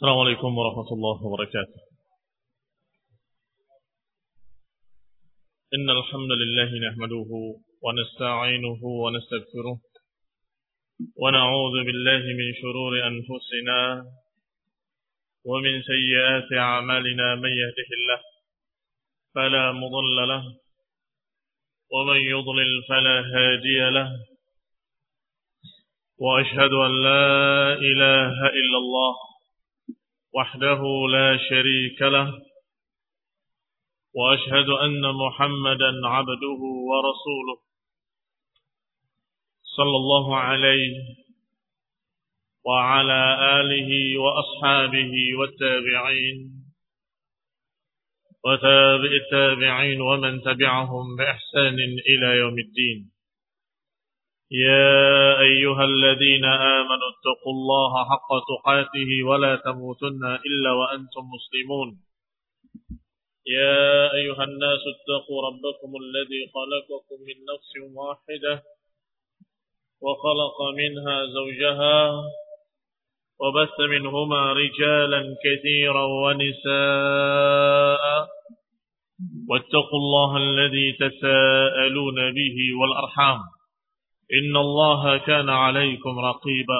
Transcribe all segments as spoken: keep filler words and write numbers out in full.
السلام عليكم ورحمة الله وبركاته. إن الحمد لله نحمده ونستعينه ونستغفره ونعوذ بالله من شرور أنفسنا ومن سيئات أعمالنا. من يهده الله فلا مضل له ومن يضلل فلا هادي له، وأشهد أن لا إله إلا الله وحده لا شريك له، وأشهد أن محمدا عبده ورسوله صلى الله عليه وعلى آله وأصحابه والتابعين وتابع التابعين ومن تبعهم بإحسان إلى يوم الدين. يا أيها الذين آمنوا اتقوا الله حق تقاته ولا تموتن إلا وأنتم مسلمون. يا أيها الناس اتقوا ربكم الذي خلقكم من نفس واحدة وخلق منها زوجها وبث منهما رجالا كثيرا ونساء، واتقوا الله الذي تساءلون به والأرحام إن الله كان عليكم رقيبا.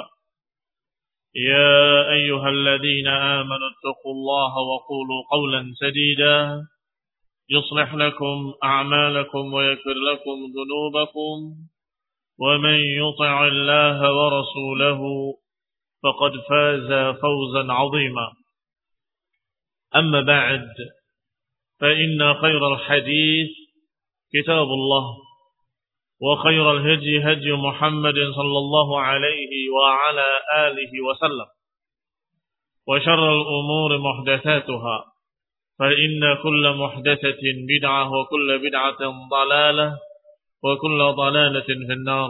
يا أيها الذين آمنوا اتقوا الله وقولوا قولا سديدا يصلح لكم أعمالكم ويغفر لكم ذنوبكم، ومن يطع الله ورسوله فقد فاز فوزا عظيما. أما بعد، فإن خير الحديث كتاب الله، وخير الهدي هدي محمد صلى الله عليه وعلى آله وسلم، وشر الأمور محدثاتها، فإن كل محدثة بدعة وكل بدعة ضلالة وكل ضلالة في النار.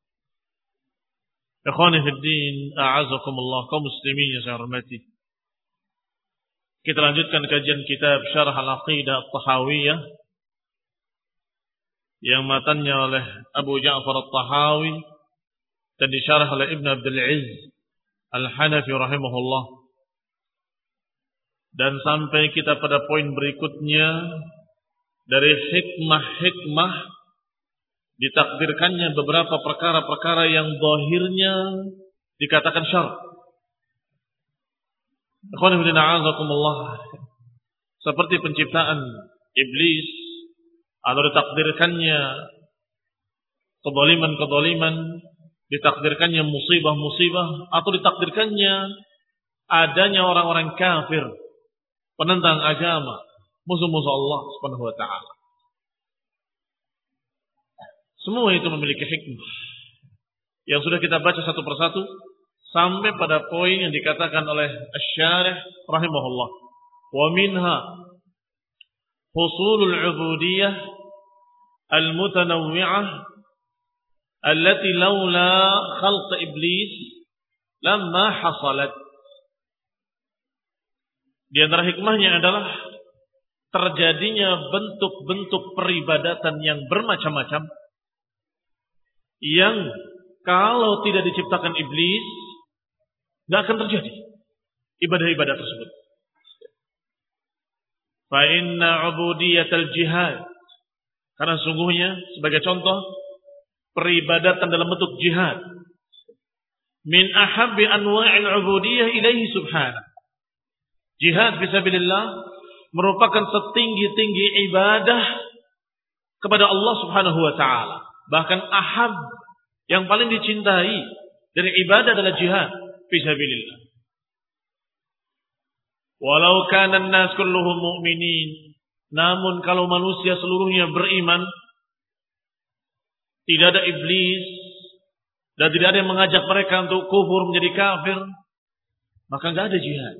Ikhwani fi din, a'azakumullah, kaum muslimin yang saya hormati. Kita lanjutkan kajian kitab Syarah Al-Aqidah At-Tahawiyah yang matanya oleh Abu Ja'far At-Tahawi dan disyarah oleh Ibn Abdul Izz Al-Hanafi rahimahullah. Dan sampai kita pada poin berikutnya dari hikmah-hikmah ditakdirkannya beberapa perkara-perkara yang zahirnya dikatakan syarr. Ikhwan fillah a'azakumullah, seperti penciptaan iblis atau ditakdirkannya kezaliman-kezaliman, ditakdirkannya musibah-musibah, atau ditakdirkannya adanya orang-orang kafir, penentang agama, musuh-musuh Allah Subhanahu wa taala. Semua itu memiliki hikmah yang sudah kita baca satu persatu sampai pada poin yang dikatakan oleh Asy-Syarih rahimahullah. Wa minha husulul 'ubudiyyah al-mutanawwi'ah allati laula khalq iblis lamma hasalat. Di antara hikmahnya adalah terjadinya bentuk-bentuk peribadatan yang bermacam-macam yang kalau tidak diciptakan iblis tidak akan terjadi ibadah-ibadah tersebut. Fa inna 'ubudiyatal jihad, karena sungguhnya sebagai contoh peribadatan dalam bentuk jihad, min ahabbi anwa'il 'ubudiyyah ilaihi subhanahu. Jihad fisabilillah merupakan setinggi-tinggi ibadah kepada Allah Subhanahu wa taala. Bahkan ahab, yang paling dicintai dari ibadah adalah jihad fisabilillah. Walau kana an-nas kulluhum mu'minin, namun kalau manusia seluruhnya beriman, tidak ada iblis dan tidak ada yang mengajak mereka untuk kufur menjadi kafir, maka enggak ada jihad.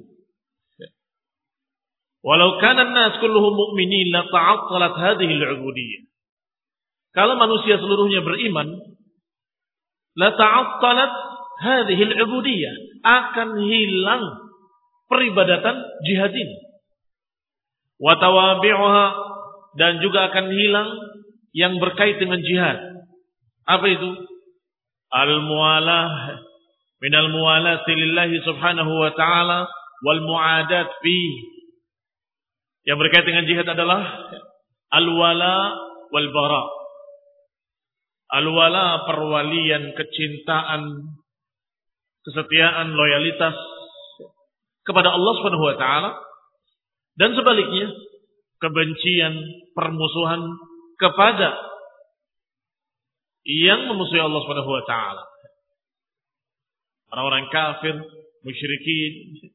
Walau kana an-nas kulluhum mu'minin la ta'attalat hadhihi al-'ubudiyyah. Kalau manusia seluruhnya beriman, la ta'attalat hadhihi al-'ubudiyyah, akan hilang peribadatan jihad ini. Wa tawabi'uha, dan juga akan hilang yang berkait dengan jihad. Apa itu? Al-muwalah minal muwalati lillahi subhanahu wa ta'ala wal mu'adat fi. Yang berkaitan dengan jihad adalah al-wala wal bara. Al-wala perwalian, kecintaan, kesetiaan, loyalitas kepada Allah Subhanahu wa taala, dan sebaliknya kebencian, permusuhan kepada yang memusuhi Allah Subhanahu wa taala. Orang-orang kafir, musyrikin.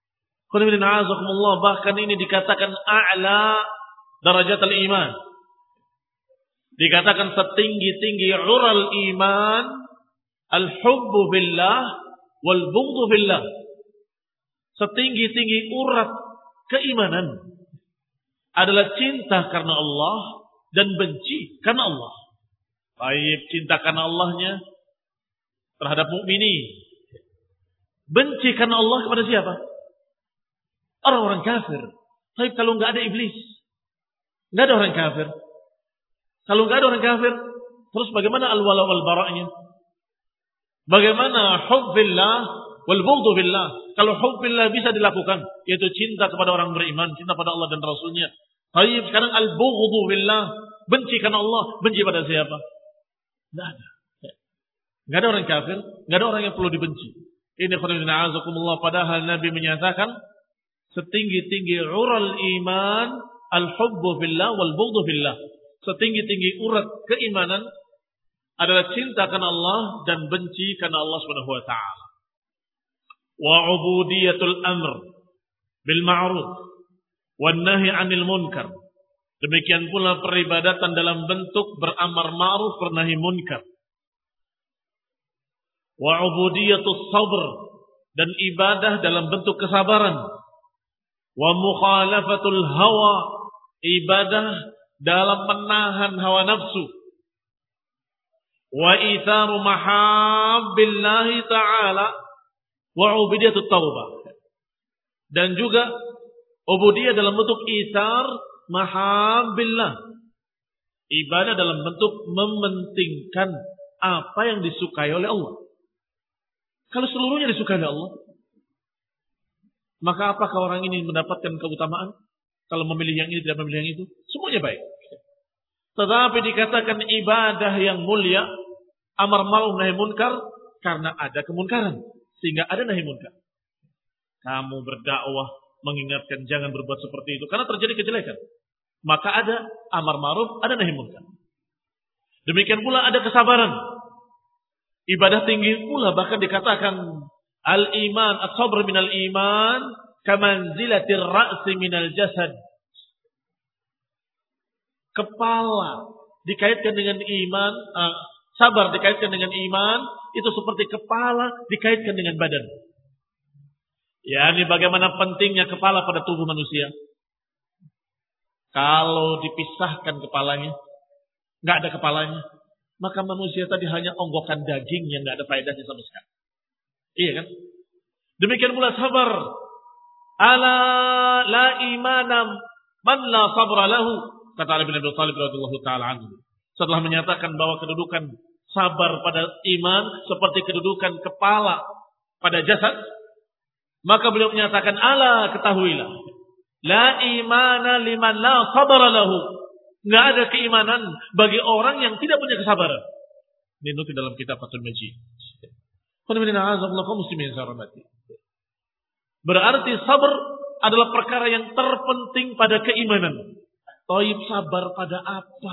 Bahkan ini dikatakan a'la darajat al-iman. Dikatakan setinggi-tinggi ural iman, al-hubbu billah wal bughdhu billah. Setinggi-tinggi urat keimanan adalah cinta karena Allah dan benci karena Allah. Baik, cinta karena Allahnya terhadap mukminin. Benci karena Allah kepada siapa? Orang-orang kafir. Tapi kalau nggak ada iblis, nggak ada orang kafir. Kalau nggak ada orang kafir, terus bagaimana al-wala wal bara'nya? Bagaimana hubbillah wal bughdhu billah? Kalau hubbillah bisa dilakukan, yaitu cinta kepada orang beriman, cinta pada Allah dan Rasulnya. Tapi sekarang al-bughdhu billah, benci karena Allah, benci pada siapa? Nggak ada. Nggak ada orang kafir, nggak ada orang yang perlu dibenci. Ini khairullahi azakumullah, padahal Nabi menyatakan setinggi-tinggi ural iman al-hubbu billah wal bughdhu billah. Setinggi-tinggi urat keimanan adalah cinta karena Allah dan benci karena Allah Subhanahu wa taala. Wa ubudiyatul amr bil ma'ruf wan nahi 'anil munkar. Demikian pula peribadatan dalam bentuk beramar ma'ruf bernahi munkar. Wa ubudiyatus sabr, dan ibadah dalam bentuk kesabaran. Wa mukhalafatul hawa, ibadah dalam menahan hawa nafsu. Wa itharu mahabbillahi ta'ala wa ubudiyatut taubah. Dan juga ubudiyah dalam bentuk ithar mahabbillah, ibadah dalam bentuk mementingkan apa yang disukai oleh Allah. Kalau seluruhnya disukai oleh Allah, maka apakah orang ini mendapatkan keutamaan? Kalau memilih yang ini, tidak memilih yang itu, semuanya baik. Tetapi dikatakan ibadah yang mulia, amar ma'ruf nahi munkar, karena ada kemunkaran, sehingga ada nahi munkar. Kamu berdakwah mengingatkan jangan berbuat seperti itu, karena terjadi kejelekan. Maka ada amar ma'ruf, ada nahi munkar. Demikian pula ada kesabaran. Ibadah tinggi pula, bahkan dikatakan al-iman, as-sabr minal iman, kamanzilatir ra'si minal jasad. Kepala dikaitkan dengan iman, uh, sabar dikaitkan dengan iman, itu seperti kepala dikaitkan dengan badan. Ya, ini bagaimana pentingnya kepala pada tubuh manusia. Kalau dipisahkan kepalanya, nggak ada kepalanya, maka manusia tadi hanya onggokan daging yang nggak ada faedahnya sama sekali. Iya kan? Demikian pula sabar. Ala la imanam man la sabra lahu. Kata Ali bin Abi Thalib radhiyallahu taala anhu. Setelah menyatakan bahwa kedudukan sabar pada iman seperti kedudukan kepala pada jasad, maka beliau menyatakan, ala ketahuilah, la imana liman la sabra lahu. Nggak ada keimanan bagi orang yang tidak punya kesabaran. Ini nukil dalam kitab Fathul Majid. Berarti sabar adalah perkara yang terpenting pada keimanan. Taib, sabar pada apa?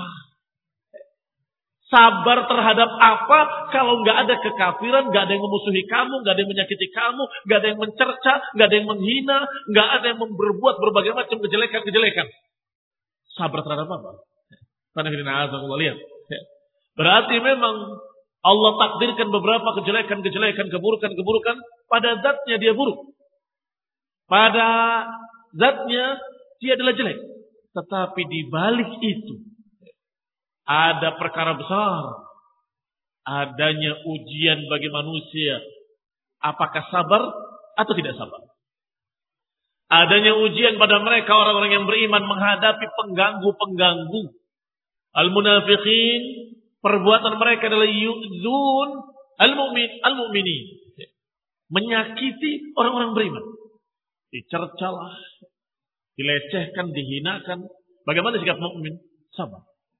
Sabar terhadap apa? Kalau nggak ada kekafiran, nggak ada yang memusuhi kamu, nggak ada yang menyakiti kamu, nggak ada yang mencerca, nggak ada yang menghina, nggak ada yang berbuat berbagai macam kejelekan-kejelekan. Sabar terhadap apa? Lihat. Berarti memang Allah takdirkan beberapa kejelekan-kejelekan, keburukan-keburukan pada zatnya dia buruk. Pada zatnya dia adalah jelek. Tetapi di balik itu ada perkara besar. Adanya ujian bagi manusia. Apakah sabar atau tidak sabar? Adanya ujian pada mereka orang-orang yang beriman menghadapi pengganggu-pengganggu. Al-munafiqin, perbuatan mereka adalah yu'zun al-mu'min, al-mu'minin. Menyakiti orang-orang beriman. dicercalah, dilecehkan, dihinakan. Bagaimana sikap mukmin? Sabar.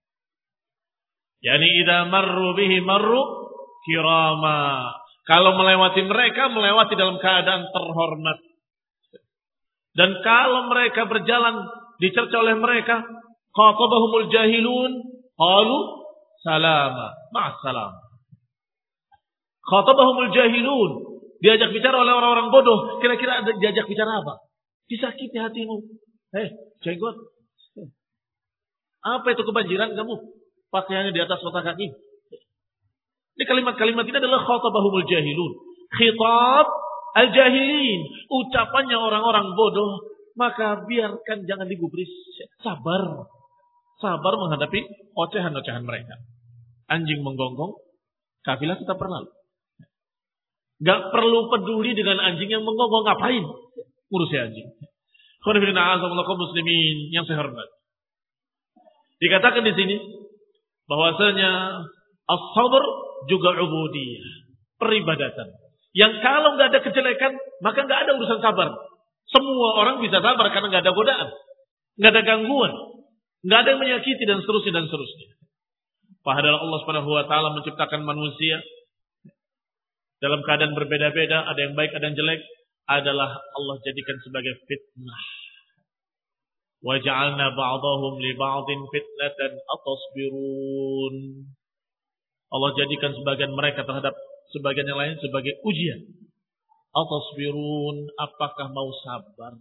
Yani idza marru bihi marru kirama. Kalau melewati mereka, melewati dalam keadaan terhormat. Dan kalau mereka berjalan dicerca oleh mereka, khatabahumul jahilun qalu salama, ma'assalam. Khatabahumul jahilun, diajak bicara oleh orang-orang bodoh, kira-kira diajak bicara apa? Disakiti hatimu. Eh, jenggot. Apa itu kebanjiran kamu? Pakaiannya di atas mata kaki. Ini kalimat-kalimat ini adalah khatabahumul jahilun. Khitab al-jahilin. Ucapannya orang-orang bodoh. Maka biarkan, jangan digubris. Sabar. Sabar menghadapi ocehan-ocehan mereka. Anjing menggonggong, kafilah tetap berlalu. Gak perlu peduli dengan anjing yang menggonggong. Ngapain? Ngurusi anjing. Khonifidina azamullah kaum muslimin yang saya hormat. Dikatakan di sini bahwasanya as-sabr juga ubudiyah, peribadatan. Yang kalau nggak ada kejelekan, maka nggak ada urusan sabar. Semua orang bisa sabar karena nggak ada godaan, nggak ada gangguan, nggak ada yang menyakiti dan seterusnya dan seterusnya. Padahal Allah Subhanahu Wa Taala menciptakan manusia dalam keadaan berbeda-beda, ada yang baik, ada yang jelek, adalah Allah jadikan sebagai fitnah. Wa ja'alna ba'dahum li ba'din fitnatan atasbirun. Allah jadikan sebagian mereka terhadap sebagian yang lain sebagai ujian. Atasbirun, apakah mau sabar?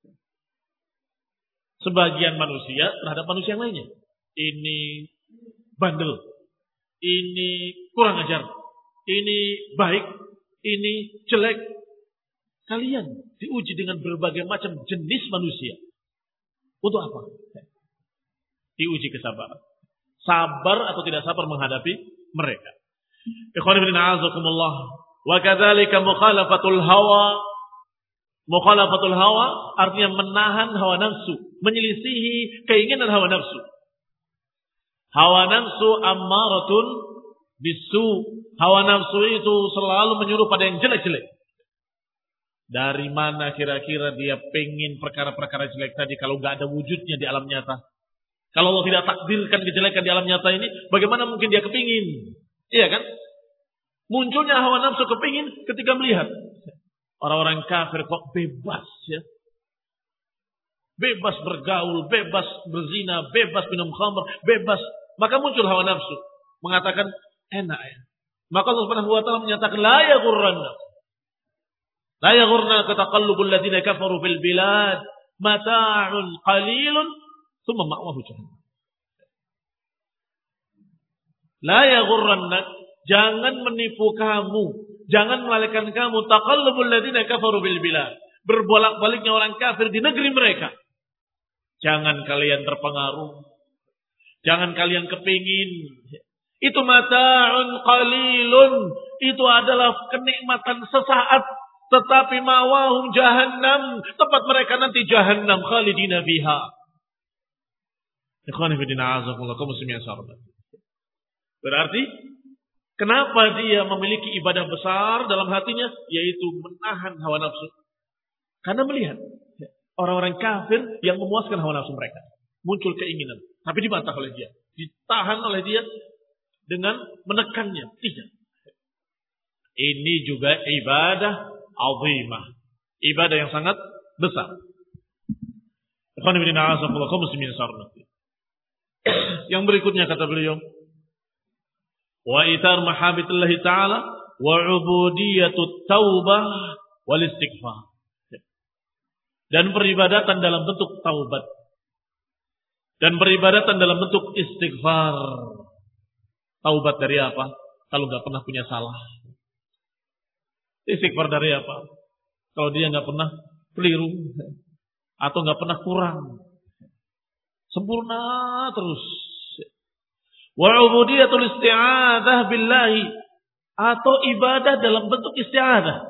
Sebagian manusia terhadap manusia yang lainnya. Ini bandel. Ini kurang ajar. Ini baik. Ini jelek. Kalian diuji dengan berbagai macam jenis manusia. Untuk apa? Diuji kesabaran. Sabar atau tidak sabar menghadapi mereka. Ikhwan fillah a'azakumullah. Wa kadzalika mukhalafatul hawa. Mukhalafatul hawa artinya menahan hawa nafsu, menyelisihi keinginan hawa nafsu. Hawa nafsu ammaratun bisu. Hawa nafsu itu selalu menyuruh pada yang jelek-jelek. Dari mana kira-kira dia pengen perkara-perkara jelek tadi kalau nggak ada wujudnya di alam nyata? Kalau Allah tidak takdirkan kejelekan di alam nyata ini, bagaimana mungkin dia kepingin? Iya kan? Munculnya hawa nafsu kepingin ketika melihat orang-orang kafir kok bebas ya. Bebas bergaul, bebas berzina, bebas minum khamr, bebas. Maka muncul hawa nafsu. Mengatakan enak ya. Maka Allah Subhanahu wa taala menyatakan la yaghurranna. La yaghurna taqallubul ladzina kafaru fil bilad mata'un qalilun thumma ma'wahu jahannam. La yaghurranna, jangan menipu kamu, jangan melalikan kamu taqallubul ladzina kafaru fil bilad. Berbolak-baliknya orang kafir di negeri mereka. Jangan kalian terpengaruh. Jangan kalian kepingin. Itu mata'un qalilun. Itu adalah kenikmatan sesaat. Tetapi mawahum jahannam. Tempat mereka nanti jahannam. Khalidina biha. Ikhwanifidina azakullah. Kaum muslimin sarbat. Berarti, kenapa dia memiliki ibadah besar dalam hatinya? Yaitu menahan hawa nafsu. Karena melihat orang-orang kafir yang memuaskan hawa nafsu mereka. Muncul keinginan. Tapi dibantah oleh dia. Ditahan oleh dia dengan menekannya. Tidak. Ini juga ibadah azimah. Ibadah yang sangat besar. Yang berikutnya kata beliau. Wa itar mahabitillahi ta'ala wa ubudiyatut taubah wal istighfar. Dan peribadatan dalam bentuk taubat. Dan peribadatan dalam bentuk istighfar. Taubat dari apa? Kalau nggak pernah punya salah. Istighfar dari apa? Kalau dia nggak pernah keliru atau nggak pernah kurang, sempurna terus. Wa ubudiyatul isti'adzah billahi, atau ibadah dalam bentuk isti'adzah.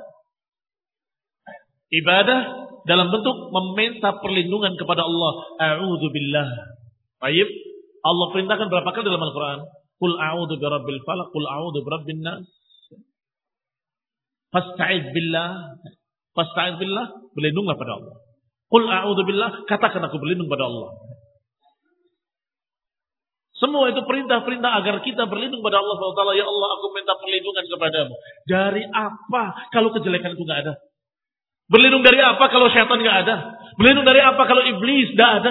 Ibadah dalam bentuk meminta perlindungan kepada Allah. A'udzu billah. Baik, Allah perintahkan berapa kali dalam Al-Qur'an? Qul a'udzu birabbil falaq, qul a'udzu birabbin nas. Fasta'idz billah. Fasta'idz billah, berlindunglah pada Allah. Qul a'udzu billah, katakan aku berlindung pada Allah. Semua itu perintah-perintah agar kita berlindung pada Allah subhanahu wa taala. Ya Allah, aku minta perlindungan kepadamu. Dari apa kalau kejelekan itu enggak ada? Berlindung dari apa kalau syaitan enggak ada? Berlindung dari apa kalau iblis enggak ada?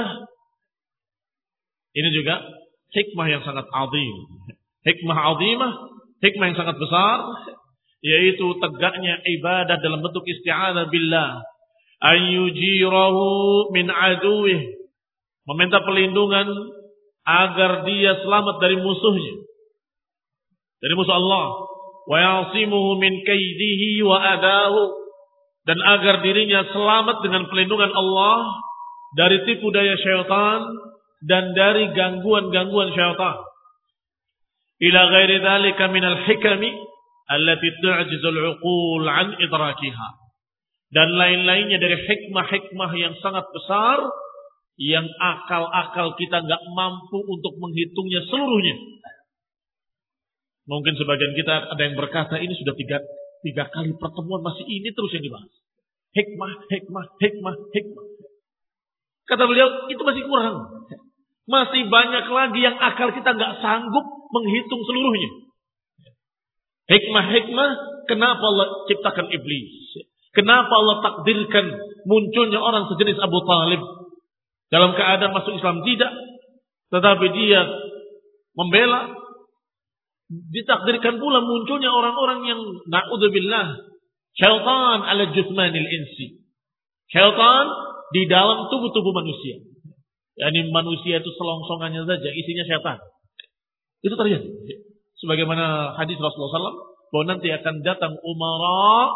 Ini juga hikmah yang sangat azim. Hikmah azimah, hikmah yang sangat besar, yaitu tegaknya ibadah dalam bentuk isti'adzah billah. Ayyujirahu min aduwih. Meminta perlindungan agar dia selamat dari musuhnya. Dari musuh Allah. Wa yasimuhu min kaidihi wa adahu. Dan agar dirinya selamat dengan perlindungan Allah dari tipu daya syaitan dan dari gangguan-gangguan syaitan. Ila ghairi dzalika minal hikami allati tu'jizul 'uqul 'an idrakiha. Dan lain-lainnya dari hikmah-hikmah yang sangat besar yang akal-akal kita enggak mampu untuk menghitungnya seluruhnya. Mungkin sebagian kita ada yang berkata ini sudah tiga, tiga kali pertemuan masih ini terus yang dibahas. Hikmah, hikmah, hikmah, hikmah. Kata beliau itu masih kurang. Masih banyak lagi yang akal kita enggak sanggup menghitung seluruhnya. Hikmah-hikmah, kenapa Allah ciptakan iblis? Kenapa Allah takdirkan munculnya orang sejenis Abu Talib dalam keadaan masuk Islam tidak, tetapi dia membela. Ditakdirkan pula munculnya orang-orang yang na'udzubillah syaitan ala juthmanil insi. Syaitan di dalam tubuh-tubuh manusia. Yani manusia itu selongsongannya saja isinya syaitan. Itu terjadi. Sebagaimana hadis Rasulullah shallallahu alaihi wasallam bahwa nanti akan datang umara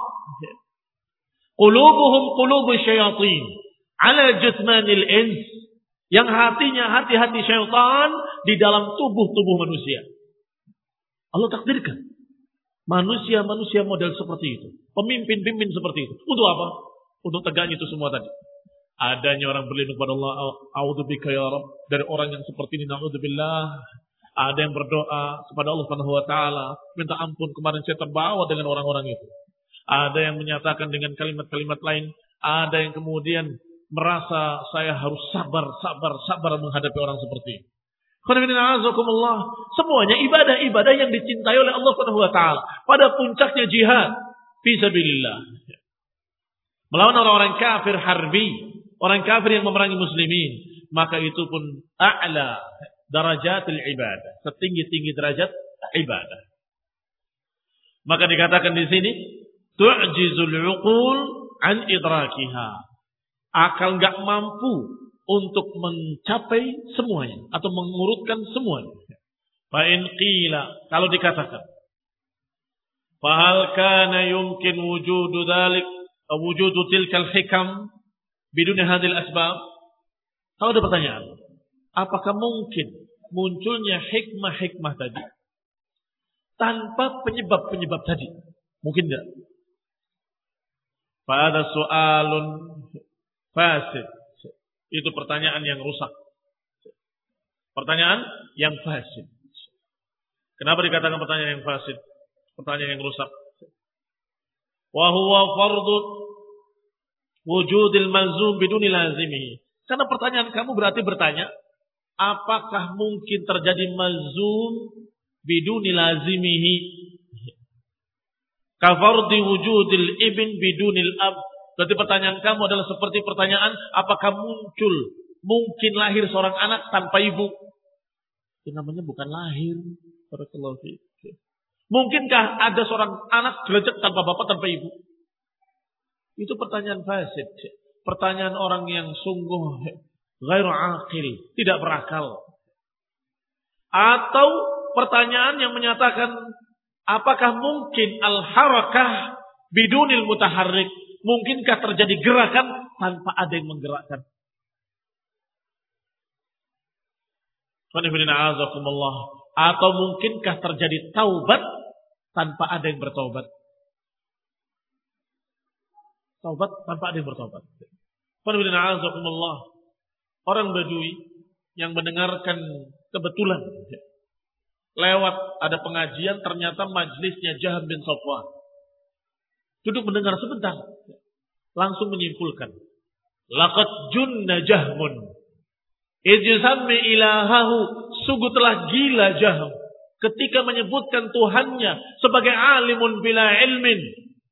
qulubuhum qulubu syayatin ala juthmanil ins, yang hatinya hati-hati syaitan di dalam tubuh-tubuh manusia. Allah takdirkan manusia-manusia model seperti itu, pemimpin-pemimpin seperti itu. Untuk apa? Untuk tegaknya itu semua tadi. Adanya orang berlindung kepada Allah, a'udzubika ya Rabb, dari orang yang seperti ini, na'udzubillah. Ada yang berdoa kepada Allah Subhanahu wa taala, minta ampun, kemarin saya terbawa dengan orang-orang itu. Ada yang menyatakan dengan kalimat-kalimat lain, ada yang kemudian merasa saya harus sabar, sabar, sabar menghadapi orang seperti ini. Semuanya ibadah-ibadah yang dicintai oleh Allah Subhanahu wa taala. Pada puncaknya jihad fi sabilillah. Melawan orang-orang kafir harbi, orang kafir yang memerangi muslimin, maka itu pun a'la darajatil ibadah, setinggi-tinggi derajat ibadah. Maka dikatakan di sini tu'jizul 'uqul an idrakiha. Akal enggak mampu untuk mencapai semuanya atau mengurutkan semuanya. Fa in qila, kalau dikatakan, fa hal kana yumkin wujudu dzalik aw wujudu tilkal hikam bidun hadhil asbab? Kalau ada pertanyaan, apakah mungkin munculnya hikmah-hikmah tadi tanpa penyebab-penyebab tadi? Mungkin enggak? Fa hadha su'alun fasid. Itu pertanyaan yang rusak. Pertanyaan yang fasid. Kenapa dikatakan pertanyaan yang fasid? Pertanyaan yang rusak. Wa huwa fardu wujudil malzum biduni lazimihi. Karena pertanyaan kamu berarti bertanya, apakah mungkin terjadi malzum biduni lazimihi? Ka fardi wujudil ibn bidunil ab. Berarti pertanyaan kamu adalah seperti pertanyaan, apakah muncul, mungkin lahir seorang anak tanpa ibu? Itu namanya bukan lahir. Mungkinkah ada seorang anak gelejek tanpa bapak, tanpa ibu? Itu pertanyaan fasid. Pertanyaan orang yang sungguh ghairu aqil, tidak berakal. Atau pertanyaan yang menyatakan, apakah mungkin al-harakah bidunil mutaharrik? Mungkinkah terjadi gerakan tanpa ada yang menggerakkan? Atau mungkinkah terjadi taubat tanpa ada yang bertaubat? Taubat tanpa ada yang bertaubat. Orang Badui yang mendengarkan kebetulan lewat ada pengajian, ternyata majlisnya Jaham bin Safwan. Duduk mendengar sebentar. langsung menyimpulkan, laqad junna Jahmun ijzammi ilahahu, sungguh telah gila Jahm ketika menyebutkan Tuhannya sebagai alimun bila ilmin,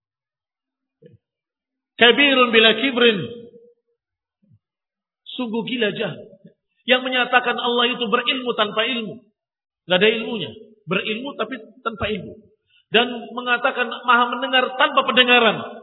kabirun bila kibrin. Sungguh gila Jahm yang menyatakan Allah itu berilmu tanpa ilmu, nggak ada ilmunya, berilmu tapi tanpa ilmu, dan mengatakan maha mendengar tanpa pendengaran.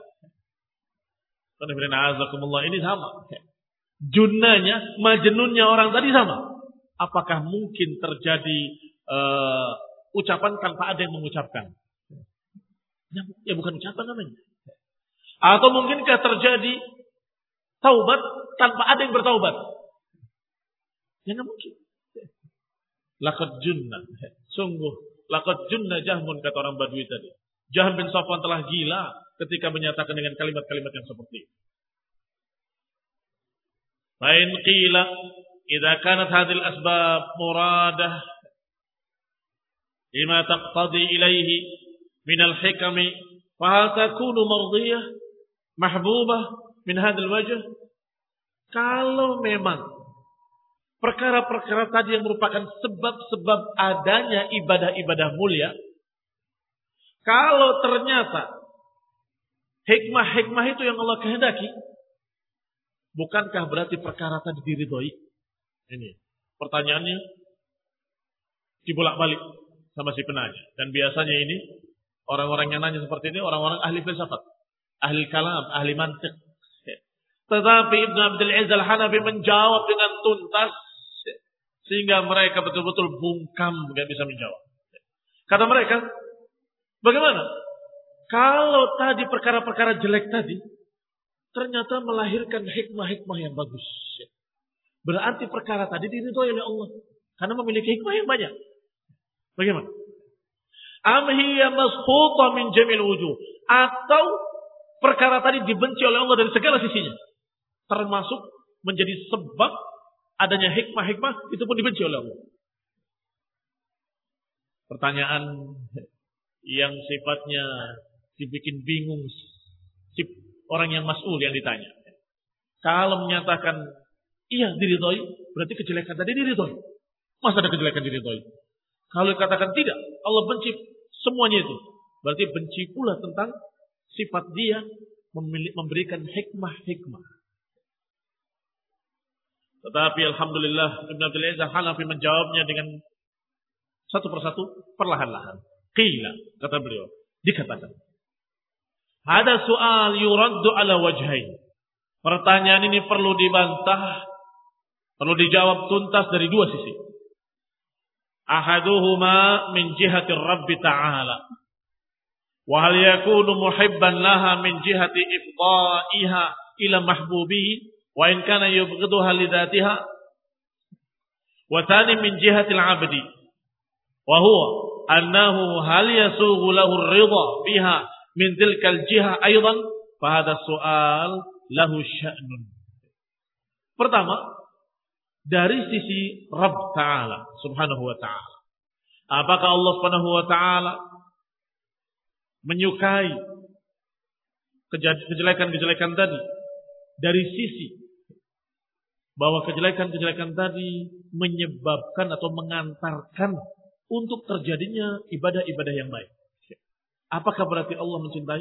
Ini sama. Junnanya, majnunnya orang tadi sama. Apakah mungkin terjadi uh, ucapan tanpa ada yang mengucapkan? Ya, ya bukan ucapan namanya. Atau mungkinkah terjadi taubat tanpa ada yang bertaubat? Ya nggak mungkin. Laqad junna, sungguh laqad junna Jahmun, kata orang Badui tadi. Jahm bin Safwan telah gila ketika menyatakan dengan kalimat-kalimat yang seperti itu. Fa'in qila idza kanat hadhil asbab muradah lima taqtadi ilaihi min al-hikami fa hal takunu mardiyah mahbubah min hadzal wajh. Kalau memang perkara-perkara tadi yang merupakan sebab-sebab adanya ibadah-ibadah mulia, kalau ternyata hikmah-hikmah itu yang Allah kehendaki, bukankah berarti perkara tadi diridhoi? Ini pertanyaannya dibolak-balik sama si penanya. Dan biasanya ini orang-orang yang nanya seperti ini orang-orang ahli filsafat, ahli kalam, ahli mantiq. Tetapi Ibn Abdul Aziz Al-Hanafi menjawab dengan tuntas sehingga mereka betul-betul bungkam, tidak bisa menjawab. Kata mereka, bagaimana? Kalau tadi perkara-perkara jelek tadi ternyata melahirkan hikmah-hikmah yang bagus, berarti perkara tadi diridhoi oleh Allah karena memiliki hikmah yang banyak. Bagaimana? Am hiya masfuta min jamil wujuh, atau perkara tadi dibenci oleh Allah dari segala sisinya, termasuk menjadi sebab adanya hikmah-hikmah itu pun dibenci oleh Allah. Pertanyaan yang sifatnya dibikin bingung si orang yang mas'ul yang ditanya. Kalau menyatakan iya diridhoi, berarti kejelekan tadi diridhoi. Masa ada kejelekan diridhoi? Kalau katakan tidak, Allah benci semuanya itu, berarti benci pula tentang sifat dia memberikan hikmah-hikmah. Tetapi alhamdulillah Ibn Abdul Aziz Al-Hanafi menjawabnya dengan satu persatu, perlahan-lahan. Qila, kata beliau, dikatakan, ada soal yuraddu ala wajhain. Pertanyaan ini perlu dibantah, perlu dijawab tuntas dari dua sisi. Ahaduhuma min jihati Rabbi Ta'ala. Wa hal yakunu muhibban laha min jihati ifda'iha ila mahbubihi wa in kana yubghiduha li dhatiha. Wa thani min jihati al-'abdi. Wa huwa annahu hal yasughu lahu ar-ridha biha min tilkal jiha aydan, fa hadha su'al lahu sya'nun. Pertama, dari sisi Rabb Ta'ala subhanahu wa ta'ala, apakah Allah subhanahu wa ta'ala menyukai kejelekan-kejelekan tadi dari sisi bahwa kejelekan-kejelekan tadi menyebabkan atau mengantarkan untuk terjadinya ibadah-ibadah yang baik? Apakah berarti Allah mencintai?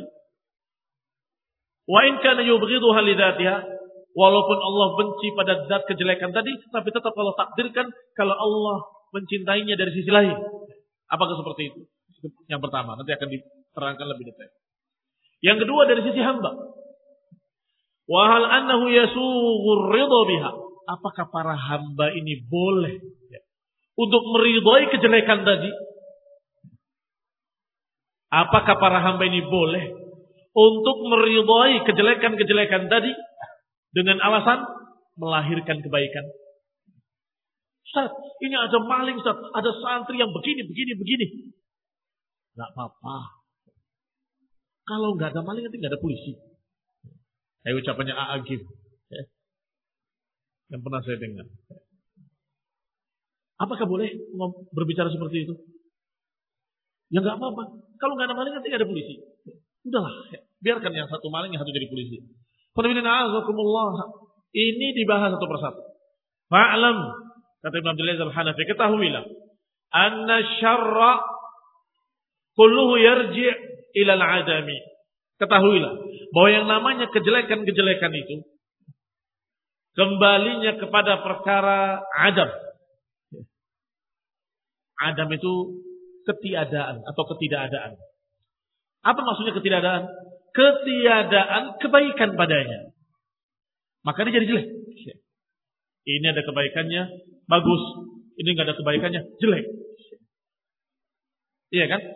Wa in kana yubghiduha li dzatiha, walaupun Allah benci pada zat kejelekan tadi, tapi tetap Allah takdirkan kalau Allah mencintainya dari sisi lain. Apakah seperti itu? Yang pertama, nanti akan diterangkan lebih detail. Yang kedua dari sisi hamba. Wa hal annahu yasughu ridha biha. Apakah para hamba ini boleh ya, untuk meridhai kejelekan tadi? Apakah para hamba ini boleh untuk meridhai kejelekan-kejelekan tadi dengan alasan melahirkan kebaikan? Ustaz, ini ada maling, Ustaz, ada santri yang begini, begini, begini. Enggak apa-apa. Kalau enggak ada maling nanti enggak ada polisi. Kayak ucapannya A A Gif, ya, yang pernah saya dengar. Apakah boleh berbicara seperti itu? Ya enggak apa-apa. Kalau enggak ada maling nanti enggak ada polisi. Udahlah, ya, biarkan yang satu maling, yang satu jadi polisi. Ini dibahas satu persatu. Fa'lam, kata Ibn Abdul Aziz Al-Hanafi, ketahuilah, anna syarra kulluhu yarji' ilal adami. Ketahuilah bahwa yang namanya kejelekan-kejelekan itu kembalinya kepada perkara adam. Adam itu ketiadaan atau ketidakadaan. Apa maksudnya ketiadaan? Ketiadaan kebaikan padanya. Maka dia jadi jelek. Ini ada kebaikannya, bagus. Ini enggak ada kebaikannya, jelek. Iya kan?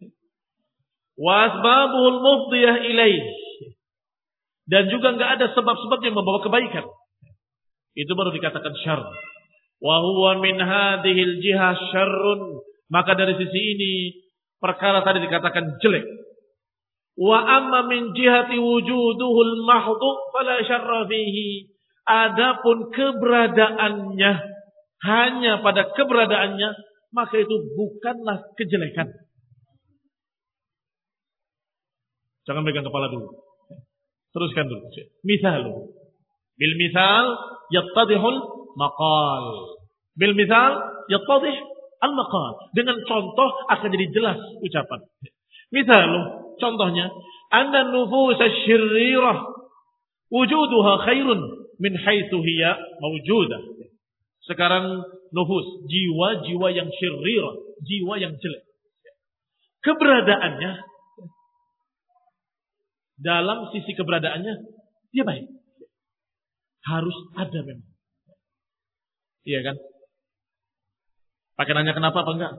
Wasbabul mufdiyah ilaih. Dan juga enggak ada sebab-sebab yang membawa kebaikan. Itu baru dikatakan syarr. Wa huwa min hadhil jihah syarrun. Maka dari sisi ini perkara tadi dikatakan jelek. Wa amma min jihati wujuduhul mahdhu fala syarra fihi. Adapun keberadaannya, hanya pada keberadaannya, maka itu bukanlah kejelekan. Jangan pegang kepala dulu. Teruskan dulu. Misal. Bil misal yattadihul maqal. Bil misal yattadih al maqal. Dengan contoh akan jadi jelas ucapan. Misal, contohnya, anna nufus asy-syirrirah wujuduha khairun min haitsu hiya mawjudah. Sekarang nufus, jiwa-jiwa yang syirrirah, jiwa yang jelek. Keberadaannya, dalam sisi keberadaannya, dia baik. Harus ada memang. Iya kan? Pakai nanya kenapa apa enggak?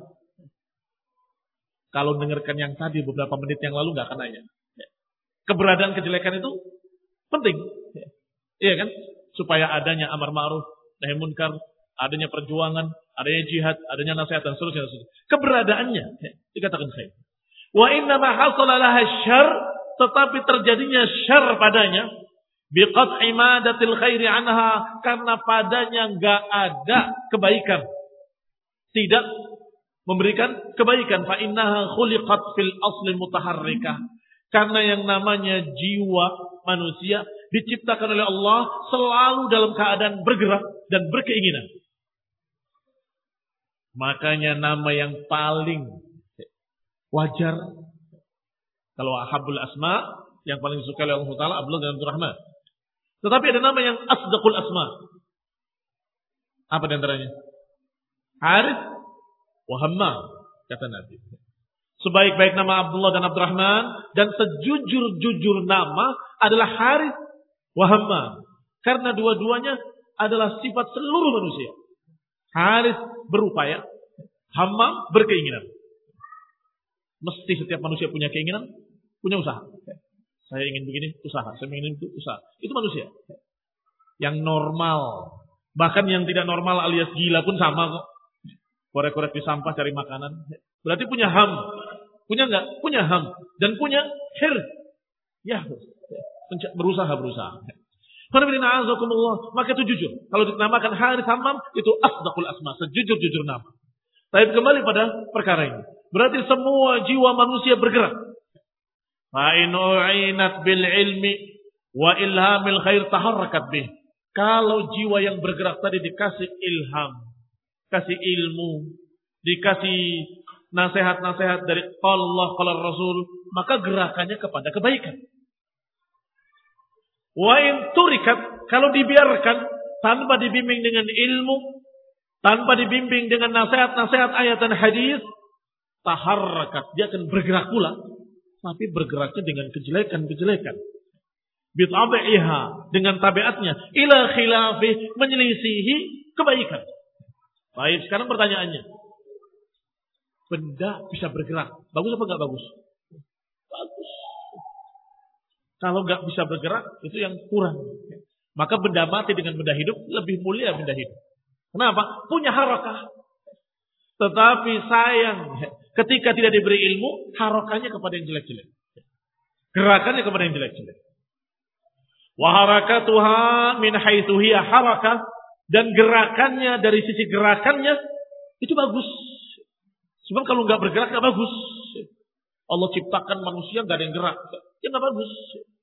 Kalau dengarkan yang tadi beberapa menit yang lalu enggak akan nanya. Keberadaan kejelekan itu penting. Iya kan? Supaya adanya amar ma'ruf, nahi munkar, adanya perjuangan, adanya jihad, adanya nasihat dan seterusnya. Keberadaannya dikatakan khair. Wa inna ma hasala laha syarr, tetapi terjadinya syarr padanya biqat'i madatil khairi anha, karena padanya enggak ada kebaikan. Tidak memberikan kebaikan. Fa innaha khuliqat fil asli mutaharrikah. Karena yang namanya jiwa manusia diciptakan oleh Allah selalu dalam keadaan bergerak dan berkeinginan. Makanya nama yang paling wajar kalau ahabul asma, yang paling disukai oleh Allah Taala, Abdullah dan Abdurrahman. Tetapi ada nama yang asdaqul asma. Apa di antaranya? Harith wa Hammam, kata Nabi. Sebaik-baik nama Abdullah dan Abdurrahman dan sejujur-jujur nama adalah Harith wa Hammam. Karena dua-duanya adalah sifat seluruh manusia. Harith berupaya, Hammam berkeinginan. Mesti setiap manusia punya keinginan, punya usaha. Saya ingin begini, usaha. Saya ingin itu, usaha. Itu manusia. Yang normal. Bahkan yang tidak normal alias gila pun sama kok. Korek-korek di sampah cari makanan. Berarti punya ham. Punya enggak? Punya ham. Dan punya hir. Ya. Berusaha-berusaha. Maka itu jujur. Kalau dinamakan Harith Hammam, itu asdaqul asma. Sejujur-jujur nama. Tapi kembali pada perkara ini. Berarti semua jiwa manusia bergerak. Fa'in u'inat bil ilmi wa ilhamil khair taharrakat bih. Kalau jiwa yang bergerak tadi dikasih ilham, kasih ilmu, dikasih nasihat-nasihat dari Allah, qala Rasul, maka gerakannya kepada kebaikan. Wa in turikat, kalau dibiarkan tanpa dibimbing dengan ilmu, tanpa dibimbing dengan nasihat-nasihat ayat dan hadis, taharrakat, dia akan bergerak pula, tapi bergeraknya dengan kejelekan-kejelekan. Bitabi'iha, dengan tabiatnya, ila khilafi, menyelisihi kebaikan. Baik, sekarang pertanyaannya. Benda bisa bergerak. Bagus apa enggak bagus? Bagus. Kalau enggak bisa bergerak, itu yang kurang. Maka benda mati dengan benda hidup lebih mulia benda hidup. Kenapa? Punya harakah. Tetapi sayang, ketika tidak diberi ilmu, harakahnya kepada yang jelek-jelek. Gerakannya kepada yang jelek-jelek. Wa harakatuha min haitsu hiya harakah, dan gerakannya dari sisi gerakannya itu bagus. Sebab kalau nggak bergerak nggak bagus. Allah ciptakan manusia nggak ada yang gerak, ya nggak bagus.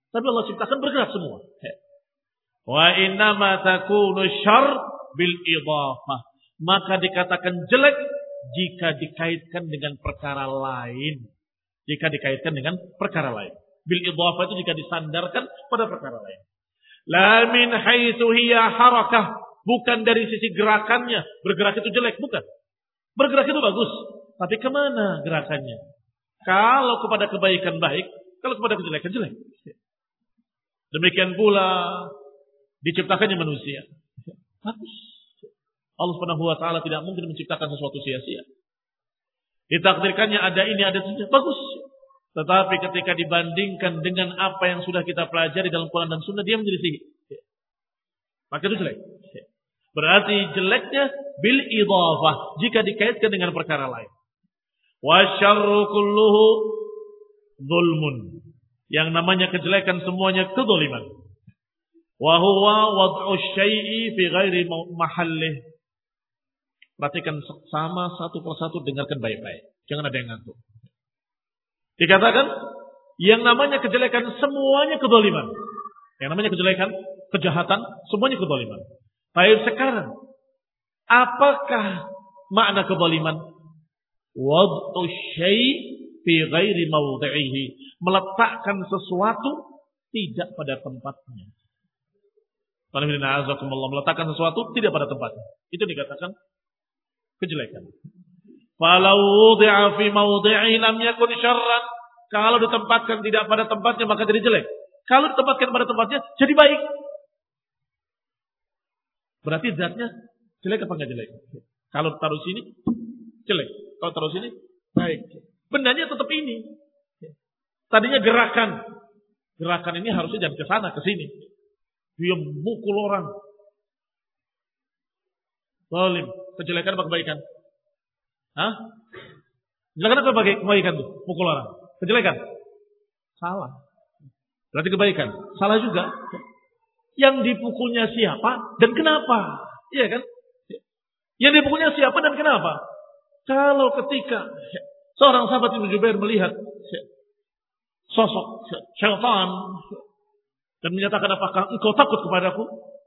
Tapi Allah ciptakan bergerak semua. Wa innama takunu syarr bil idhafah. Maka dikatakan jelek jika dikaitkan dengan perkara lain. Jika dikaitkan dengan perkara lain. Bil idhafah itu jika disandarkan pada perkara lain. La min haitsu hiya harakah. Bukan dari sisi gerakannya. Bergerak itu jelek. Bukan. Bergerak itu bagus. Tapi kemana gerakannya? Kalau kepada kebaikan baik. Kalau kepada kejelekan jelek. Demikian pula diciptakannya manusia. Bagus. Allah Subhanahu wa taala tidak mungkin menciptakan sesuatu sia-sia. Ditakdirkannya ada ini, ada itu. Bagus. Tetapi ketika dibandingkan dengan apa yang sudah kita pelajari dalam Quran dan Sunnah, dia menjadi sihir. Maka itu jelek. Berarti jeleknya bil idhafah jika dikaitkan dengan perkara lain. Wa syarru kulluhu zulmun. Yang namanya kejelekan semuanya kedzaliman. Wa huwa wad'u syai'i fi ghairi mahallih. Perhatikan sama satu persatu, dengarkan baik-baik. Jangan ada yang ngantuk. Dikatakan yang namanya kejelekan semuanya kedzaliman. Yang namanya kejelekan, kejahatan semuanya kedzaliman. Baik, sekarang apakah makna kedzaliman? Wad'u syai' fi ghairi mawdi'ihi. Meletakkan sesuatu tidak pada tempatnya. Meletakkan sesuatu tidak pada tempatnya. Itu dikatakan kejelekan. Falau wudi'a fi mawdi'i lam yakun syarran. Kalau ditempatkan tidak pada tempatnya maka jadi jelek. Kalau ditempatkan pada tempatnya jadi baik. Berarti zatnya jelek apa enggak jelek? Kalau taruh sini jelek. Kalau taruh sini baik. Bendanya tetap ini. Tadinya gerakan. Gerakan ini harusnya jangan ke sana, ke sini. Dia mukul orang. Zalim. Kejelekan apa kebaikan? Hah? Kejelekan apa kebaikan tuh? Mukul orang. Kejelekan? Salah. Berarti kebaikan. Salah juga. Yang dipukulnya siapa dan kenapa? Iya kan? Yang dipukulnya siapa dan kenapa? Kalau ketika seorang sahabat Ibnu Jubair melihat sosok syaitan dan menyatakan, apakah engkau takut kepadaku?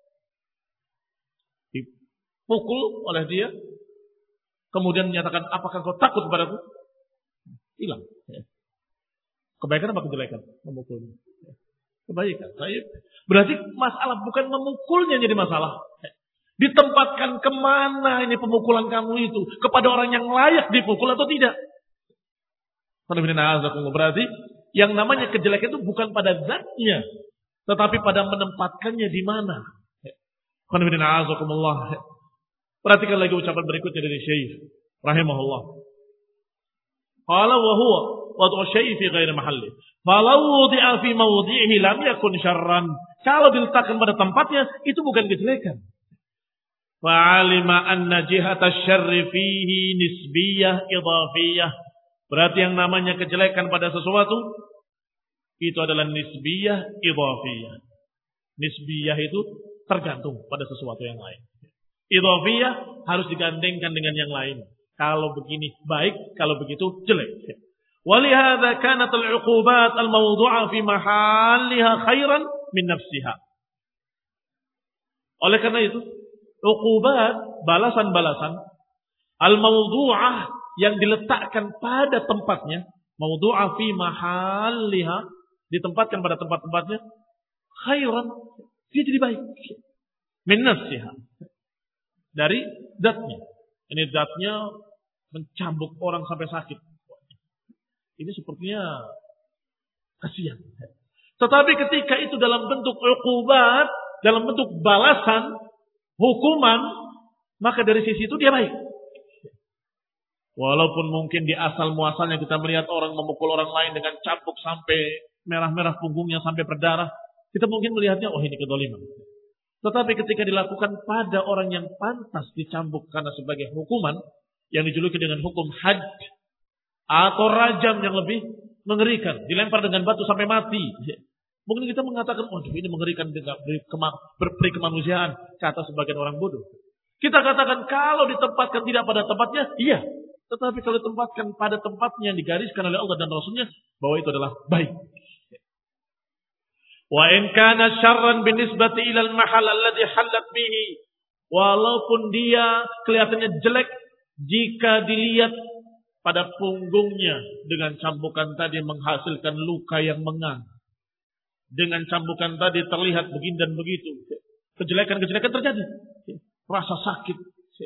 Dipukul oleh dia. Kemudian menyatakan, apakah engkau takut kepadaku? Hilang. Kebaikan apa kejelekan? Memukulnya. Kebaikan. Berarti masalah bukan memukulnya jadi masalah. Ditempatkan kemana ini pemukulan kamu itu? Kepada orang yang layak dipukul atau tidak? Berarti yang namanya kejelekan itu bukan pada zatnya, tetapi pada menempatkannya di mana. Perhatikan lagi ucapan berikutnya dari Syekh rahimahullah. Qala wa huwa wad'u syai'i fi ghairi mahalli. Falau wudi'a fi mawdi'ihi lam yakun syarran. Kalau diletakkan pada tempatnya itu bukan kejelekan. Fa'alima anna jihata syarri fihi nisbiyah idhafiyah. Berarti yang namanya kejelekan pada sesuatu itu adalah nisbiyah idhafiyah. Nisbiyah itu tergantung pada sesuatu yang lain. Idhafiyah harus digandengkan dengan yang lain. Kalau begini baik, kalau begitu jelek. Walihada kanat al-uqubat al-mawdu'a fi mahalliha khairan min nafsiha. Oleh karena itu, uqubat, balasan-balasan al-mawdu'ah yang diletakkan pada tempatnya, mawdu'a fi mahalliha, ditempatkan pada tempat-tempatnya, khairan, dia jadi baik. Min nafsiha. Dari zatnya. Ini zatnya mencambuk orang sampai sakit. Ini sepertinya kasihan. Tetapi ketika itu dalam bentuk uqubat, dalam bentuk balasan, hukuman, maka dari sisi itu dia baik. Walaupun mungkin di asal muasalnya kita melihat orang memukul orang lain dengan cambuk sampai merah-merah punggungnya sampai berdarah, kita mungkin melihatnya, oh ini kezaliman. Tetapi ketika dilakukan pada orang yang pantas dicambuk karena sebagai hukuman, yang dijuluki dengan hukum had atau rajam yang lebih mengerikan, dilempar dengan batu sampai mati. Mungkin kita mengatakan, oh ini mengerikan, berperi kemanusiaan, kata sebagian orang bodoh. Kita katakan kalau ditempatkan tidak pada tempatnya, iya. Tetapi kalau ditempatkan pada tempatnya yang digariskan oleh Allah dan Rasulnya, bahwa itu adalah baik. Wa in kana syarran binisbati ila al-mahal alladhi halat bihi. Walaupun dia kelihatannya jelek jika dilihat pada punggungnya dengan cambukan tadi menghasilkan luka yang mengang. Dengan cambukan tadi terlihat begini dan begitu. Kejelekan-kejelekan terjadi. Rasa sakit,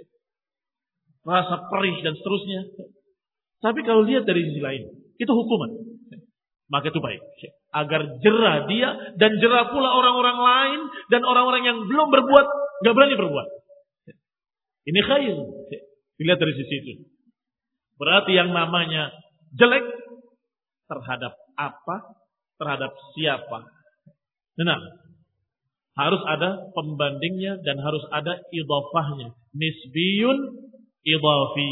rasa perih dan seterusnya. Tapi kalau lihat dari sisi lain, itu hukuman. Maka itu baik. Agar jerah dia dan jerah pula orang-orang lain dan orang-orang yang belum berbuat, gak berani berbuat. Ini khair. Dilihat dari sisi itu. Berarti yang namanya jelek terhadap apa? Terhadap siapa? Nah, harus ada pembandingnya dan harus ada idhafahnya. Nisbiyun idhafi.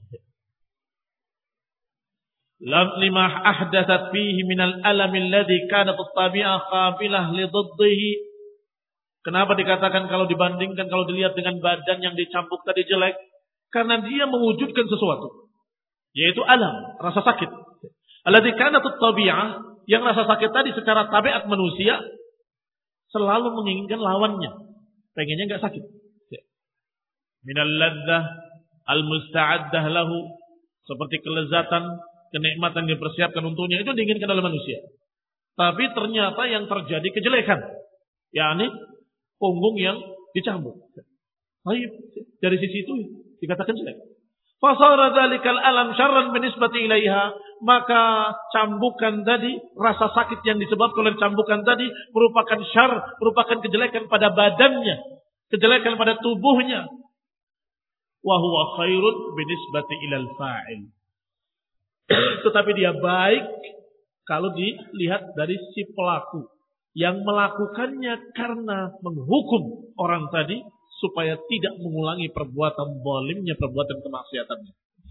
Lam lima ahdatsat fihi minal alam alladhi kanat at-tabi'ah qabilah li dhiddihi. Kenapa dikatakan kalau dibandingkan, kalau dilihat dengan badan yang dicambuk tadi jelek? Karena dia mewujudkan sesuatu, yaitu alam, rasa sakit. Alladhi kanat at-tabi'ah, yang rasa sakit tadi secara tabiat manusia selalu menginginkan lawannya. Pengennya enggak sakit. Minal ladzah al-musta'addah lahu, seperti kelezatan, kenikmatan yang dipersiapkan untuknya, itu diinginkan oleh manusia. Tapi ternyata yang terjadi kejelekan, yakni punggung yang dicambuk. Baik, dari sisi itu dikatakan jelek. Fasara dzalikal alam syarran binisbati ilaiha, maka cambukan tadi, rasa sakit yang disebabkan oleh cambukan tadi merupakan syarr, merupakan kejelekan pada badannya, kejelekan pada tubuhnya. Wa huwa khairun binisbati ilal fa'il. Tetapi dia baik kalau dilihat dari si pelaku yang melakukannya karena menghukum orang tadi supaya tidak mengulangi perbuatan zalimnya, perbuatan kemaksiatannya.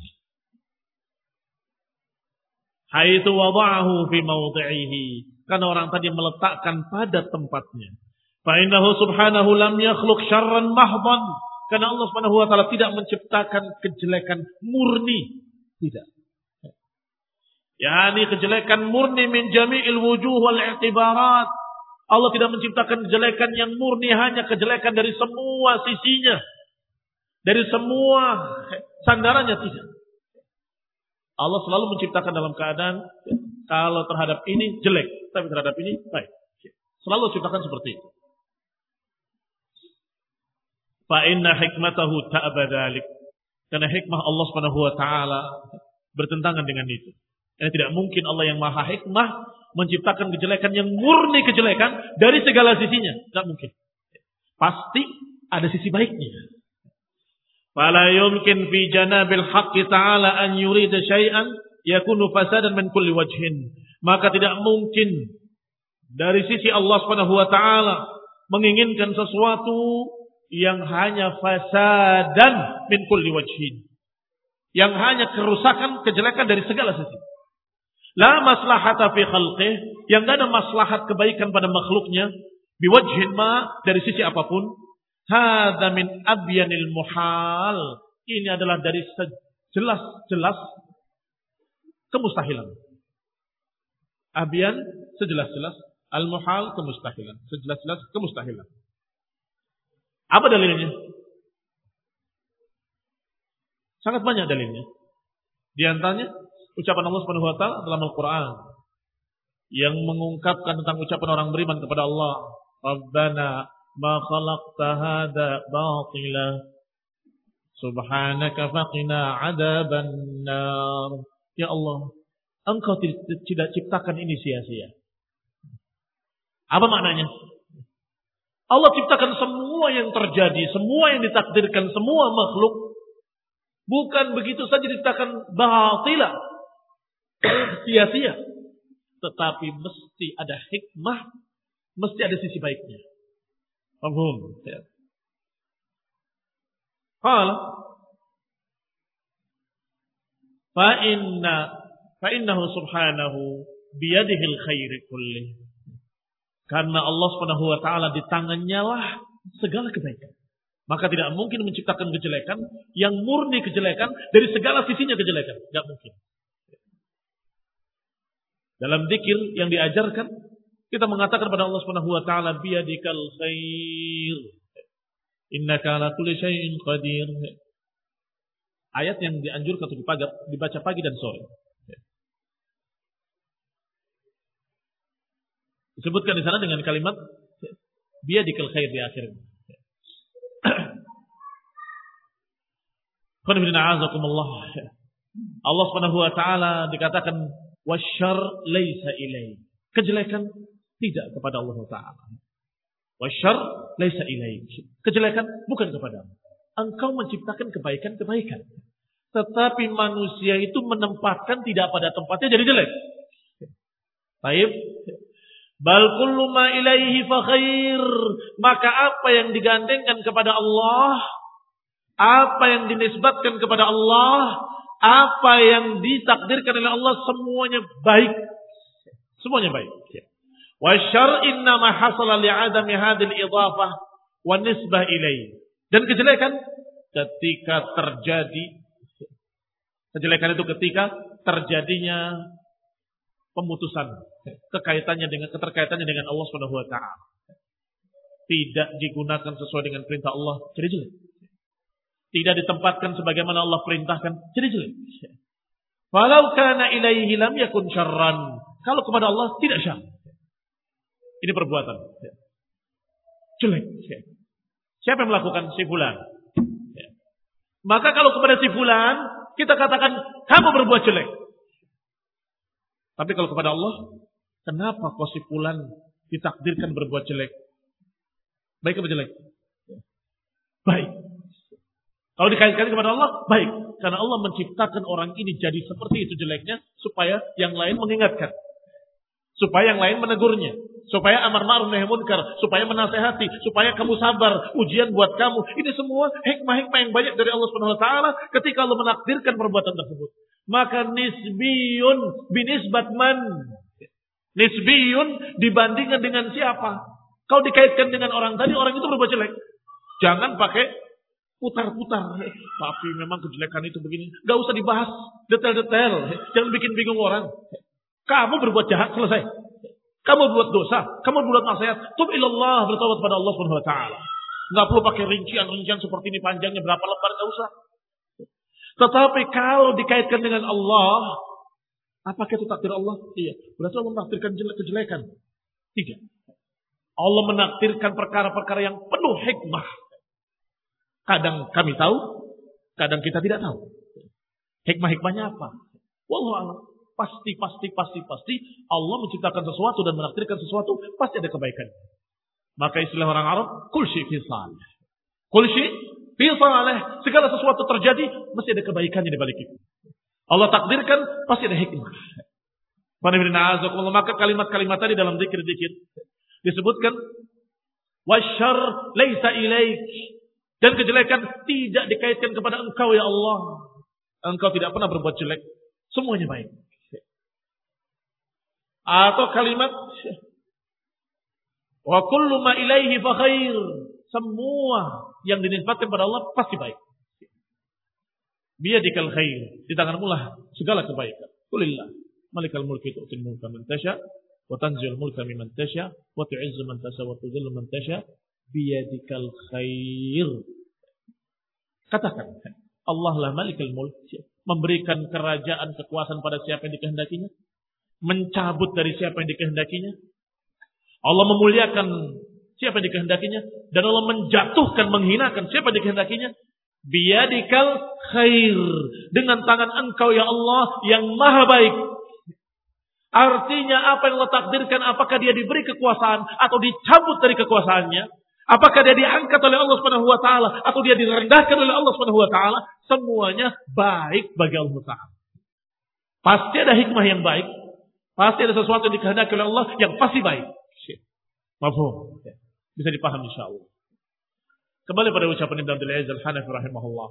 Haitsu wada'ahu fi mawdi'ihi, karena orang tadi meletakkan pada tempatnya. Fa innahu subhanahu lam yakhluq syarran mahdhan, karena Allah Subhanahu wa taala tidak menciptakan kejelekan murni, tidak. Yani kejelekan murni min jami'il wujuh wal i'tibarat. Allah tidak menciptakan kejelekan yang murni, hanya kejelekan dari semua sisinya, dari semua sandarannya, tidak. Allah selalu menciptakan dalam keadaan kalau terhadap ini jelek, tapi terhadap ini baik. Selalu ciptakan seperti itu. Fa inna hikmatahu ta'aba dzalik. Karena hikmah Allah Subhanahu wa taala bertentangan dengan itu. Ini tidak mungkin Allah yang maha hikmah menciptakan kejelekan yang murni kejelekan dari segala sisinya. Tidak mungkin. Pasti ada sisi baiknya. Fala yumkin fi janabil haqqi ta'ala an yurida syai'an yakunu fasadan min kulli wajhin. Maka tidak mungkin dari sisi Allah Subhanahu wa taala menginginkan sesuatu yang hanya fasadan min kulli wajhin. Yang hanya kerusakan, kejelekan dari segala sisi. La maslahata fi khalqih, yang tidak ada maslahat kebaikan pada makhluknya, biwajhin ma, dari sisi apapun. Hadza min abyanil muhal, ini adalah dari sejelas-jelas kemustahilan. Abyan, sejelas-jelas, al-muhal, kemustahilan, sejelas-jelas kemustahilan. Apa dalilnya? Sangat banyak dalilnya. Di antaranya ucapan Allah Subhanahu wa taala dalam Al-Qur'an yang mengungkapkan tentang ucapan orang beriman kepada Allah, Rabbana ma khalaqta hadza batila subhanaka faqina adzaban nar. Ya Allah, Engkau tidak ciptakan ini sia-sia. Apa maknanya? Allah ciptakan semua yang terjadi, semua yang ditakdirkan, semua makhluk bukan begitu saja diciptakan batila, sia-sia, tetapi mesti ada hikmah, mesti ada sisi baiknya. Paham? Ya. Qala fa inna fa innahu subhanahu biyadihil khairi kulli. Karena Allah Subhanahu wa taala di tangannya lah segala kebaikan. Maka tidak mungkin menciptakan kejelekan yang murni kejelekan dari segala sisinya kejelekan, tidak mungkin. Dalam zikir yang diajarkan kita mengatakan kepada Allah Subhanahu wa taala biyadikal khair. Innaka ala kulli syai'in qadir. Ayat yang dianjurkan untuk dibaca pagi dan sore. Disebutkan di sana dengan kalimat biyadikal khair di akhirnya. Allah Subhanahu wa taala dikatakan wasyarr laisa ilai. Kejelekan tidak kepada Allah taala. Wasyarr laisa ilai. Kejelekan bukan kepadamu. Engkau menciptakan kebaikan-kebaikan. Tetapi manusia itu menempatkan tidak pada tempatnya jadi jelek. Baik. Bal kullu ma ilaihi fa khair. Maka apa yang digandengkan kepada Allah, apa yang dinisbatkan kepada Allah, apa yang ditakdirkan oleh Allah, semuanya baik. Semuanya baik. Wa syarr inna ma hasala li'adami hadhil idhafah wa nisbah ilaihi. Dan kejelekan ketika terjadi, kejelekan itu ketika terjadinya pemutusan kekaitannya dengan keterkaitannya dengan Allah Subhanahu wa taala. Tidak digunakan sesuai dengan perintah Allah, jadi jelek. Tidak ditempatkan sebagaimana Allah perintahkan, jadi jelek. Walau kana ilaihi lam yakun syarran. Kalau kepada Allah tidak syarr. Ini perbuatan jelek. Siapa yang melakukan? Si fulan. Maka kalau kepada si fulan kita katakan kamu berbuat jelek. Tapi kalau kepada Allah, kenapa kau si fulan ditakdirkan berbuat jelek? Baik atau jelek? Baik. Kalau dikaitkan kepada Allah, baik. Karena Allah menciptakan orang ini jadi seperti itu jeleknya, supaya yang lain mengingatkan. Supaya yang lain menegurnya. Supaya amar ma'ruf nahi munkar. Supaya menasehati. Supaya kamu sabar. Ujian buat kamu. Ini semua hikmah-hikmah yang banyak dari Allah Subhanahu wa taala ketika Allah menakdirkan perbuatan tersebut. Maka nisbiyun binisbat man. Nisbiyun dibandingkan dengan siapa? Kau dikaitkan dengan orang tadi, orang itu berbuat jelek. Jangan pakai putar-putar. Tapi memang kejelekan itu begini. Gak usah dibahas detail-detail. Jangan bikin bingung orang. Kamu berbuat jahat, selesai. Kamu berbuat dosa, kamu berbuat maksiat. Tub ilallah, bertaubat pada Allah Subhanahu wa taala. Enggak perlu pakai rincian-rincian seperti ini panjangnya berapa lembar, enggak usah. Tetapi kalau dikaitkan dengan Allah, apakah itu takdir Allah? Iya. Berarti Allah menakdirkan kejelekan? Tidak. Allah menakdirkan perkara-perkara yang penuh hikmah. Kadang kami tahu, kadang kita tidak tahu. Hikmah-hikmahnya apa? Wallahu a'lam. Pasti, pasti, pasti, pasti Allah menciptakan sesuatu dan menakdirkan sesuatu, pasti ada kebaikan. Maka istilah orang Arab, kul syai' fi salih. Kul syai' fi salih. Segala sesuatu terjadi, mesti ada kebaikannya di balik itu. Allah takdirkan, pasti ada hikmah. Maka kalimat-kalimat tadi dalam zikir-zikir disebutkan, wasyarr laisa ilaik. Dan kejelekan tidak dikaitkan kepada engkau ya Allah. Engkau tidak pernah berbuat jelek. Semuanya baik. Atau kalimat wa kullu ma ilaihi fa khair. Semua yang dinisbatkan kepada Allah pasti baik. Biyadikal khair. Di tanganmu lah segala kebaikan. Qulillah malikal mulki tu'til mulka man tasha wa tanzilul mulka mimman tasha wa tu'izzu man tasha wa tudhillu man tasha biyadikal khair. Katakan, Allah lah malikal mulk, memberikan kerajaan kekuasaan pada siapa yang dikehendakinya, mencabut dari siapa yang dikehendakinya. Allah memuliakan siapa yang dikehendakinya, dan Allah menjatuhkan, menghinakan siapa yang dikehendakinya. Biyadikal khair, dengan tangan engkau ya Allah yang maha baik. Artinya apa yang Allah takdirkan, apakah dia diberi kekuasaan atau dicabut dari kekuasaannya, apakah dia diangkat oleh Allah Subhanahu wa taala atau dia direndahkan oleh Allah Subhanahu wa taala, semuanya baik bagi Allah Taala. Pasti ada hikmah yang baik. Pasti ada sesuatu yang dikehendaki oleh Allah yang pasti baik. Mafhum? Bisa dipahami insyaallah. Kembali pada ucapan Ibnu Abdul Aziz Al-Hanafi rahimahullah.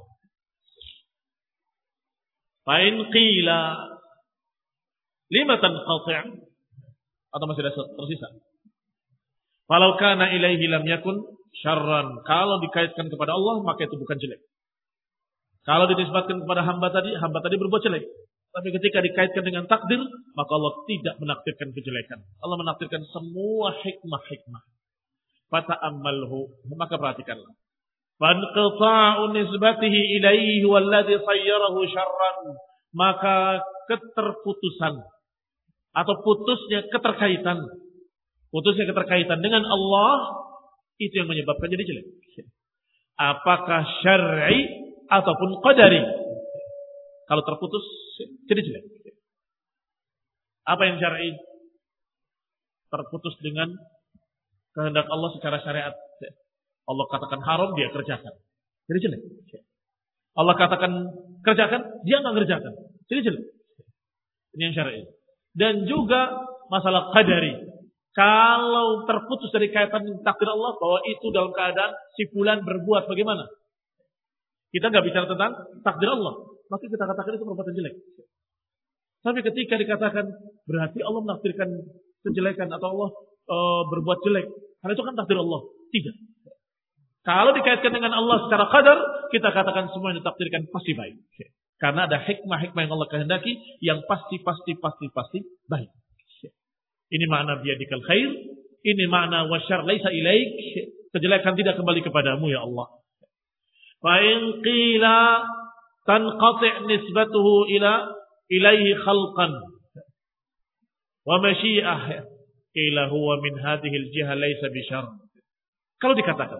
Fa in qila lima tanqati' atau masih ada tersisa. Falau kana ilaihi lam yakun syarran. Kalau dikaitkan kepada Allah maka itu bukan jelek. Kalau dinisbatkan kepada hamba tadi, hamba tadi berbuat jelek. Tapi ketika dikaitkan dengan takdir, maka Allah tidak menakdirkan kejelekan. Allah menakdirkan semua hikmah-hikmah. Fata'ammalhu, maka perhatikanlah. Fanqita'u nisbatihi ilaihi walladhi sayyarahu syarran. Maka keterputusan atau putusnya keterkaitan, putusnya keterkaitan dengan Allah itu yang menyebabkan jadi jelek. Apakah syar'i ataupun qadari? Kalau terputus jadi jelek. Apa yang syar'i? Terputus dengan kehendak Allah secara syariat. Allah katakan haram, dia kerjakan. Jadi jelek. Allah katakan kerjakan, dia nggak kerjakan. Jadi jelek. Ini yang syar'i. Dan juga masalah qadari. Kalau terputus dari kaitan takdir Allah, bahwa itu dalam keadaan si fulan berbuat bagaimana? Kita nggak bicara tentang takdir Allah, maka kita katakan itu perbuatan jelek. Tapi ketika dikatakan berarti Allah menakdirkan kejelekan atau Allah e, berbuat jelek, karena itu kan takdir Allah. Tidak. Kalau dikaitkan dengan Allah secara qadar, kita katakan semua yang ditakdirkan pasti baik. Karena ada hikmah-hikmah yang Allah kehendaki yang pasti, pasti, pasti, pasti baik. Ini makna biyadikal khair. Ini makna wasyar laisa ilaik. Kejelekan tidak kembali kepadamu ya Allah. Fa'in qila tanqati' nisbatuhu ila ilaihi khalqan wa masyi'ah. Qila huwa min hadhihi al-jiha laisa bisyarr. Kalau dikatakan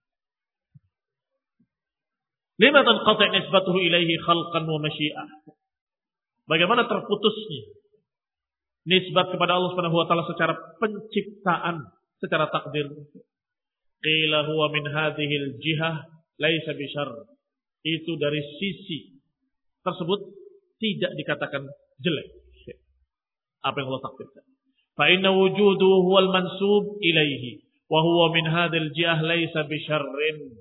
lima tanqati' nisbatuhu ilaihi khalqan wa masyi'ah. Bagaimana terputusnya nisbat kepada Allah Subhanahu wa taala secara penciptaan, secara takdir. Qila huwa min hadhihi al-jihah laisa bisyarr. Itu dari sisi tersebut tidak dikatakan jelek. Apa yang Allah takdirkan. Fa inna wujuduhu huwal mansub ilaihi wa huwa min hadhihi al-jihah laisa bisyarrin.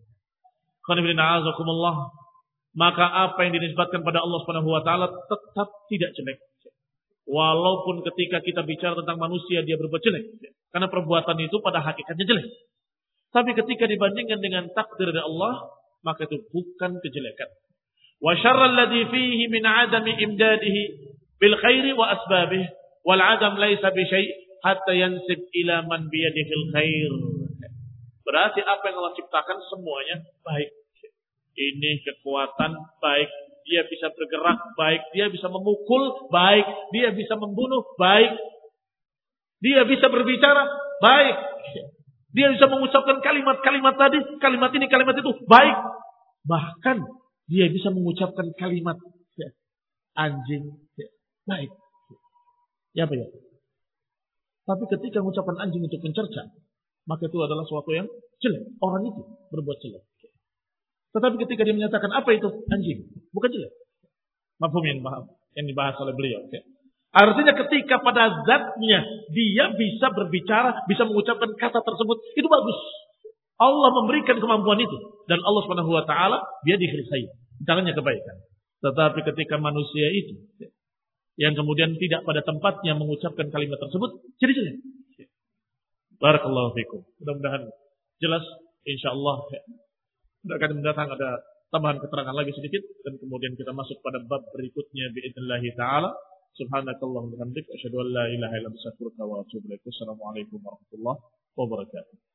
Maka apa yang dinisbatkan pada Allah Subhanahu wa taala tetap tidak jelek. Walaupun ketika kita bicara tentang manusia dia berbuat jelek, karena perbuatan itu pada hakikatnya jelek. Tapi ketika dibandingkan dengan takdir dari Allah, maka itu bukan kejelekan. Wa syarrul ladzi fihi min 'adami imdadihi bil khairi wa asbabih wal 'adam laisa bi syai' hatta yansib ila man bi yadihi al khair. Berarti apa yang Allah ciptakan semuanya baik. Ini kekuatan baik, dia bisa bergerak baik, dia bisa memukul baik, dia bisa membunuh baik, dia bisa berbicara baik, dia bisa mengucapkan kalimat-kalimat tadi, kalimat ini, kalimat itu baik. Bahkan dia bisa mengucapkan kalimat ya, anjing ya, baik. Ya apa ya? Tapi ketika mengucapkan anjing untuk mencerca, maka itu adalah sesuatu yang jelek. Orang itu berbuat jelek. Tetapi ketika dia menyatakan apa itu anjing, bukan jelek. Mafhum yang dibahas oleh beliau. Ya. Artinya ketika pada zatnya dia bisa berbicara, bisa mengucapkan kata tersebut, itu bagus. Allah memberikan kemampuan itu dan Allah Subhanahu wa taala dia dikhirsai, tangannya kebaikan. Tetapi ketika manusia itu ya, yang kemudian tidak pada tempatnya mengucapkan kalimat tersebut, jadi jelek. Ya. Barakallahu fikum. Mudah-mudahan jelas insyaallah. Ya. Akan mendatang ada tambahan keterangan lagi sedikit dan kemudian kita masuk pada bab berikutnya biidznillah taala. Subhanakallahumma wa bihamdika asyhadu an la ilaha illa anta astaghfiruka wa atubu ilaik. Assalamualaikum warahmatullahi wabarakatuh.